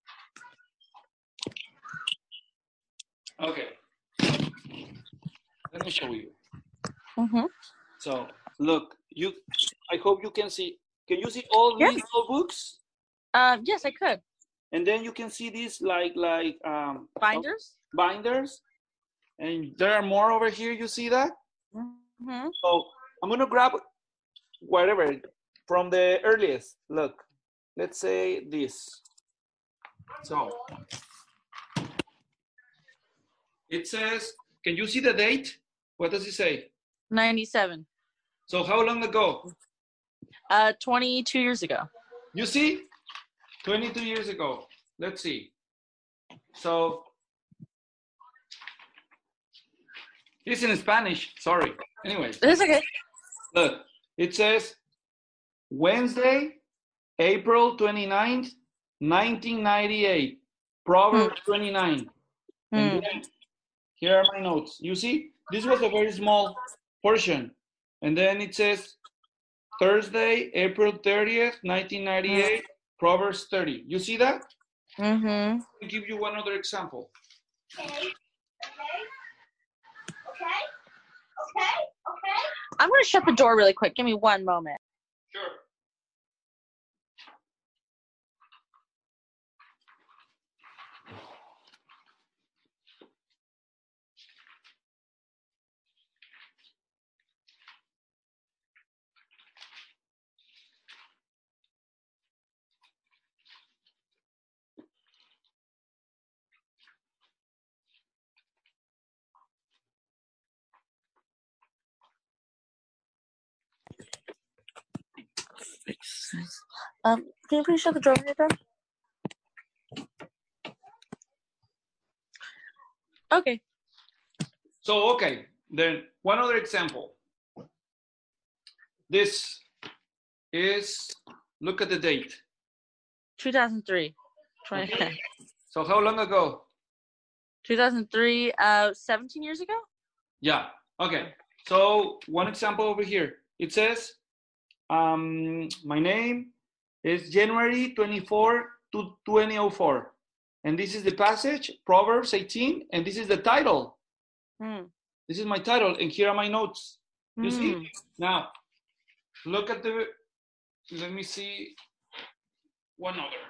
S1: Okay. Let me show you. Mm-hmm. So, look, you. I hope you can see. Can you see all yes. these books?
S2: Um, yes, I could.
S1: And then you can see these like like um,
S2: binders.
S1: Binders. And there are more over here. You see that? Mm-hmm. So I'm gonna grab whatever from the earliest. Look, let's say this. So it says, can you see the date? What does it say?
S2: ninety-seven.
S1: So how long ago?
S2: Uh, twenty-two years ago.
S1: You see? twenty-two years ago. Let's see. So it's in Spanish. Sorry. Anyway.
S2: It's okay.
S1: Look, it says Wednesday, April twenty-ninth, nineteen ninety-eight. Proverbs hmm. twenty-nine. Hmm. And then here are my notes. You see? This was a very small portion. And then it says Thursday, April thirtieth, nineteen ninety-eight, hmm. Proverbs thirty. You see that? Mm-hmm. I'll give you one other example.
S2: Okay. Okay. Okay. Okay. Okay. I'm going to shut the door really quick. Give me one moment.
S1: Sure.
S2: Um, can you please shut the door when you're done? Okay.
S1: So, okay, then one other example. This is, look at the date.
S2: two thousand three.
S1: Okay. So how long ago?
S2: two thousand three, uh, seventeen years ago?
S1: Yeah, okay. So one example over here. It says, um, my name is January twenty-fourth, twenty oh four. And this is the passage, Proverbs eighteen, and this is the title. Mm. This is my title, and here are my notes. You mm. see? Now, look at the, let me see one other.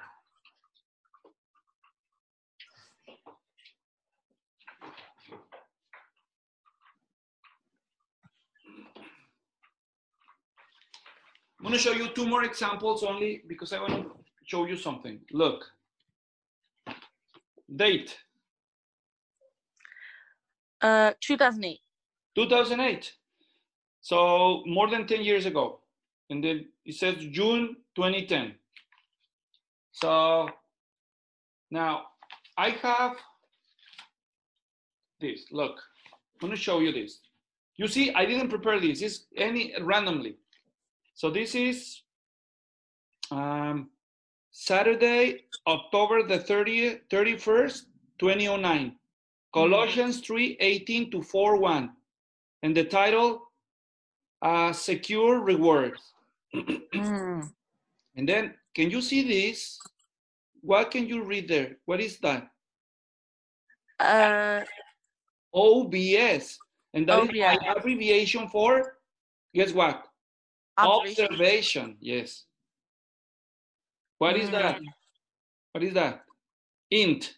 S1: I'm going to show you two more examples only because I want to show you something. Look. Date.
S2: Uh, two thousand eight.
S1: two thousand eight. So more than ten years ago. And then it says June twenty ten. So now I have this. Look, I'm going to show you this. You see, I didn't prepare this. It's any randomly. So this is um, Saturday, October the thirtieth, thirty-first, twenty oh nine. Colossians three eighteen to four one. And the title, uh, Secure Rewards.
S2: Mm.
S1: And then, can you see this? What can you read there? What is that?
S2: Uh,
S1: O B S. And that
S2: O
S1: is
S2: B
S1: my
S2: S.
S1: abbreviation for, guess what?
S2: Observation.
S1: Observation. Yes. What is
S2: Mm.
S1: that? What is that? Int.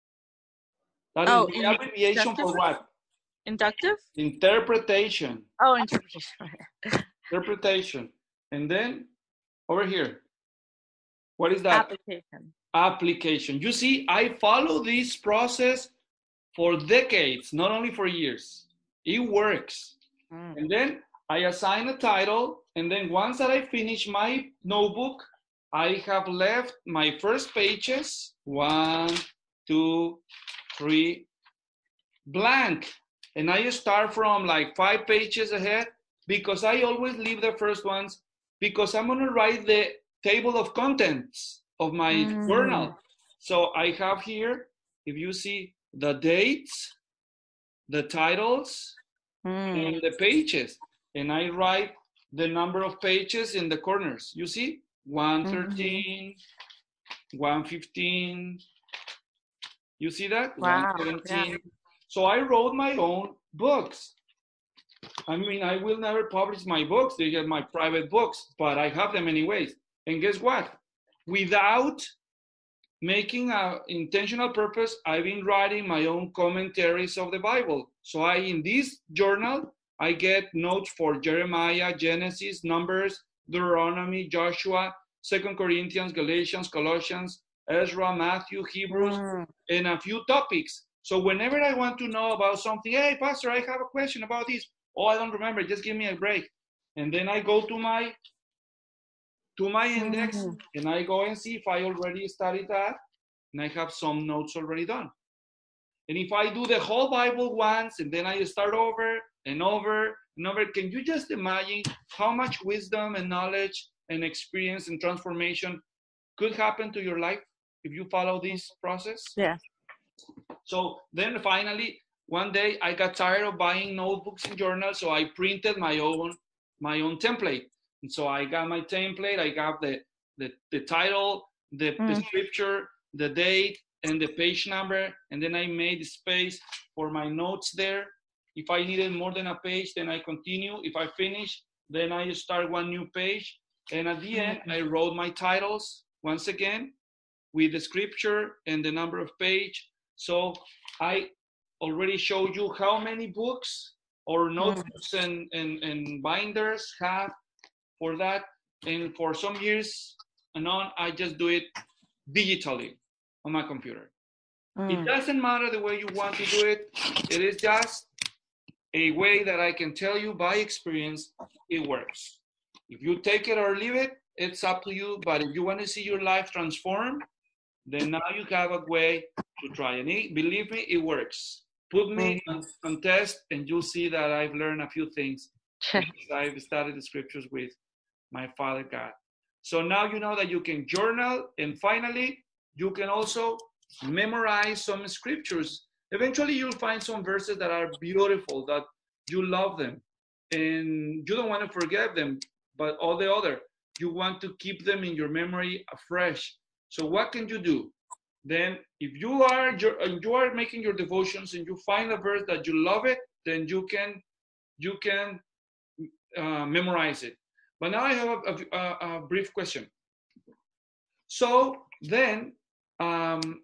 S1: That
S2: Oh,
S1: is the abbreviation for what?
S2: Inductive?
S1: Interpretation.
S2: Oh, interpretation.
S1: Interpretation. And then over here, what is that?
S2: Application.
S1: Application. You see, I follow this process for decades, not only for years. It works. Mm. And then I assign a title, and then once that I finish my notebook, I have left my first pages, one, two, three, blank. And I start from like five pages ahead because I always leave the first ones because I'm gonna write the table of contents of my mm. journal. So I have here, if you see, the dates, the titles, mm. and the pages. And I write the number of pages in the corners. You see, one thirteen, mm-hmm. one fifteen. You see that?
S2: Wow.
S1: one seventeen. Yeah. So I wrote my own books. I mean, I will never publish my books. They are my private books, but I have them anyways. And guess what? Without making an intentional purpose, I've been writing my own commentaries of the Bible. So I, in this journal, I get notes for Jeremiah, Genesis, Numbers, Deuteronomy, Joshua, Second Corinthians, Galatians, Colossians, Ezra, Matthew, Hebrews, mm. and a few topics. So whenever I want to know about something, hey, Pastor, I have a question about this. Oh, I don't remember. Just give me a break. And then I go to my to my index, mm. and I go and see if I already studied that, and I have some notes already done. And if I do the whole Bible once, and then I start over and over and over, can you just imagine how much wisdom and knowledge and experience and transformation could happen to your life if you follow this process?
S2: Yeah.
S1: So then finally, one day I got tired of buying notebooks and journals, so I printed my own my own template. And so I got my template, I got the, the, the title, the, mm. the scripture, the date, and the page number, and then I made space for my notes there. If I needed more than a page, then I continue. If I finish, then I start one new page. And at the end, I wrote my titles once again with the scripture and the number of page. So I already showed you how many books or notebooks mm. and, and, and binders have for that. And for some years and on, I just do it digitally on my computer. Mm. It doesn't matter the way you want to do it. It is just a way that I can tell you by experience, it works. If you take it or leave it, it's up to you. But if you want to see your life transform, then now you have a way to try. And it, believe me, it works. Put me mm. on, on test and you'll see that I've learned a few things. I've studied the scriptures with my Father God. So now you know that you can journal, and finally, you can also memorize some scriptures. Eventually, you'll find some verses that are beautiful, that you love them, and you don't want to forget them, but all the other, you want to keep them in your memory afresh. So what can you do? Then if you are you are making your devotions and you find a verse that you love it, then you can you can uh, memorize it. But now I have a, a, a brief question. So then, um,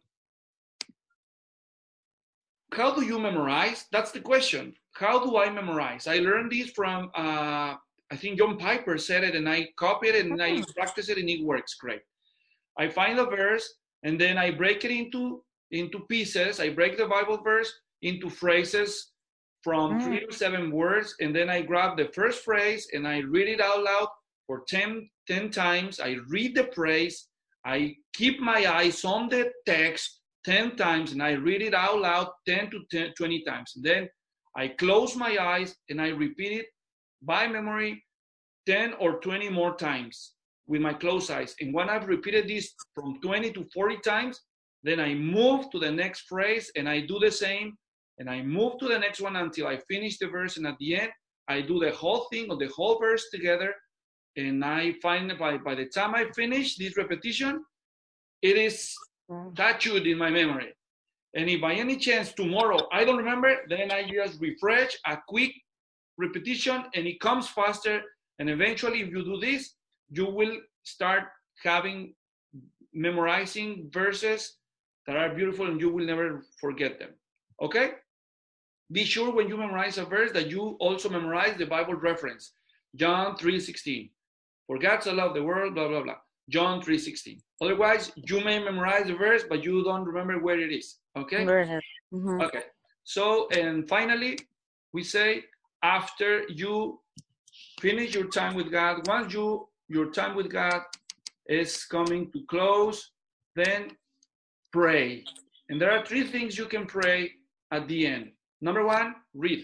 S1: how do you memorize? That's the question. How do I memorize? I learned this from, uh, I think John Piper said it, and I copied it, and I practice it, and it works great. I find a verse, and then I break it into, into pieces. I break the Bible verse into phrases from mm. three to seven words, and then I grab the first phrase, and I read it out loud for ten, ten times. I read the phrase, I keep my eyes on the text ten times and I read it out loud ten to ten, twenty times. And then I close my eyes and I repeat it by memory ten or twenty more times with my closed eyes. And when I've repeated this from twenty to forty times, then I move to the next phrase and I do the same. And I move to the next one until I finish the verse. And at the end, I do the whole thing or the whole verse together. And I find by, by the time I finish this repetition, it is tattooed in my memory. And if by any chance tomorrow I don't remember, then I just refresh a quick repetition and it comes faster. And eventually, if you do this, you will start having memorizing verses that are beautiful and you will never forget them. Okay? Be sure when you memorize a verse that you also memorize the Bible reference. John three sixteen. For God so loved the world, blah, blah, blah. John three sixteen. Otherwise, you may memorize the verse, but you don't remember where it is. Okay?
S2: Mm-hmm.
S1: Okay. So, and finally, we say after you finish your time with God, once you your time with God is coming to close, then pray. And there are three things you can pray at the end. Number one, read.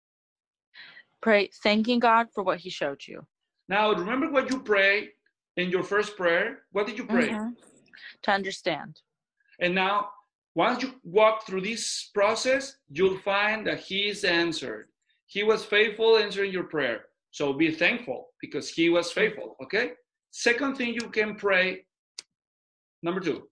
S2: Pray, thanking God for what he showed you.
S1: Now, remember what you prayed in your first prayer. What did you pray?
S2: Mm-hmm. To understand.
S1: And now, once you walk through this process, you'll find that he is answered. He was faithful answering your prayer. So be thankful because he was faithful, okay? Second thing you can pray, number two.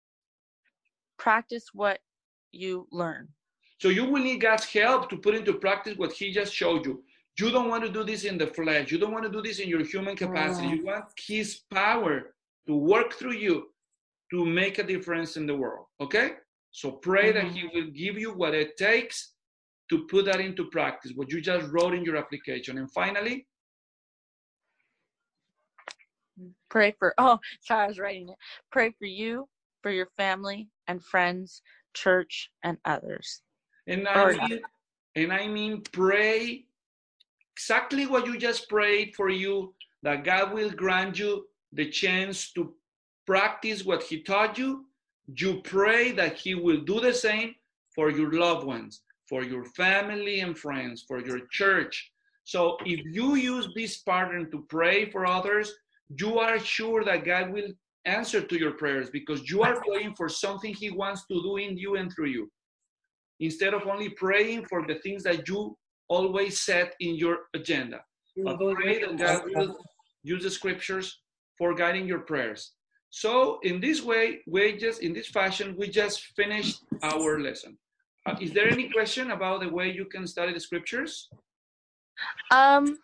S2: Practice what you learn.
S1: So you will need God's help to put into practice what he just showed you. You don't want to do this in the flesh. You don't want to do this in your human capacity. You want his power to work through you to make a difference in the world, okay? So pray mm-hmm. that he will give you what it takes to put that into practice, what you just wrote in your application. And finally,
S2: pray for, oh, sorry, I was writing it. Pray for you, for your family and friends, church, and others.
S1: And I mean, and I mean, pray exactly what you just prayed for you, that God will grant you the chance to practice what he taught you. You pray that he will do the same for your loved ones, for your family and friends, for your church. So if you use this pattern to pray for others, you are sure that God will answer to your prayers because you are praying for something he wants to do in you and through you, instead of only praying for the things that you always set in your agenda. But pray that God will use the scriptures for guiding your prayers. So in this way, we just, in this fashion, we just finished our lesson. Uh, is there any question about the way you can study the scriptures?
S2: Um,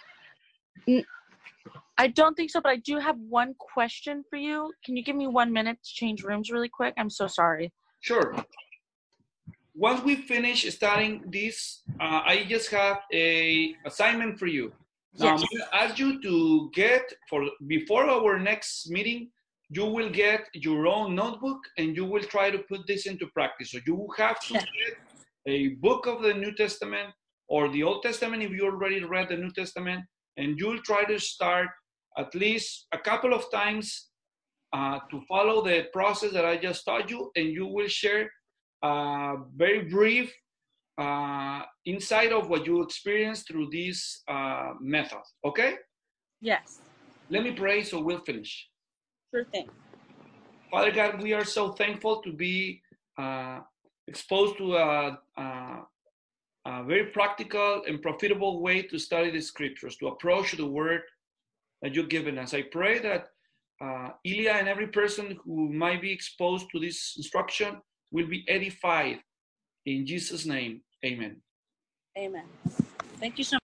S2: I don't think so, but I do have one question for you. Can you give me one minute to change rooms really quick? I'm so sorry.
S1: Sure. Once we finish studying this, uh, I just have a assignment for you. Now, yes. I'm going to ask you to get, for before our next meeting, you will get your own notebook and you will try to put this into practice. So you have to get a book of the New Testament or the Old Testament if you already read the New Testament, and you'll try to start at least a couple of times uh, to follow the process that I just taught you, and you will share a very brief uh, insight of what you experienced through this uh, method, okay?
S2: Yes.
S1: Let me pray so we'll finish.
S2: Sure thing.
S1: Father God, we are so thankful to be uh, exposed to a, a, a very practical and profitable way to study the scriptures, to approach the word that you've given us. I pray that uh, Ilya and every person who might be exposed to this instruction will be edified. In Jesus' name, amen.
S2: Amen. Thank you so much.